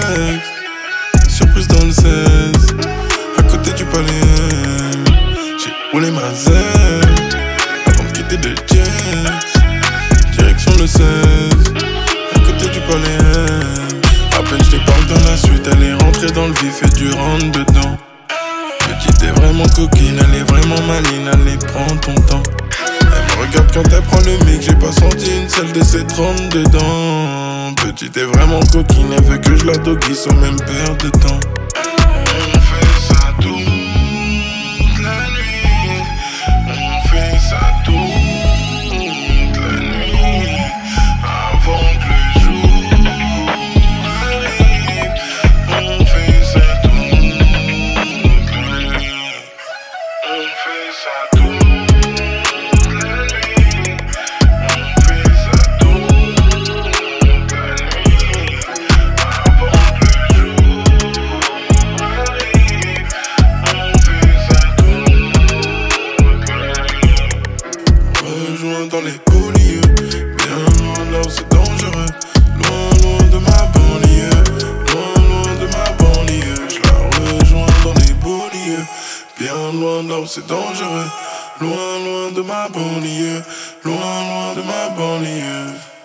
Surprise dans le 16, à côté du palais. J'ai roulé ma zèle avant de quitter le jet. Direction le 16, à côté du palais. À peine je parle dans la suite, elle est rentrée dans le vif et du rentre dedans. Petite est vraiment coquine, elle est vraiment maline, allez prends ton temps. Elle me regarde quand elle prend le mic, j'ai pas senti une seule de ses 30 dedans. Petite est vraiment coquine, elle veut que je la doguie sans même perdre de temps. On fait ça toute la nuit, on fait ça toute la nuit, avant que le jour arrive. On fait ça toute la nuit, on fait ça toute la nuit. Dans les hauts lieux, bien loin là où c'est dangereux. Loin, loin de ma banlieue, loin, loin de ma banlieue. Je la rejoins dans les beaux lieux, bien loin là où c'est dangereux. Loin, loin de ma banlieue, loin, loin de ma banlieue.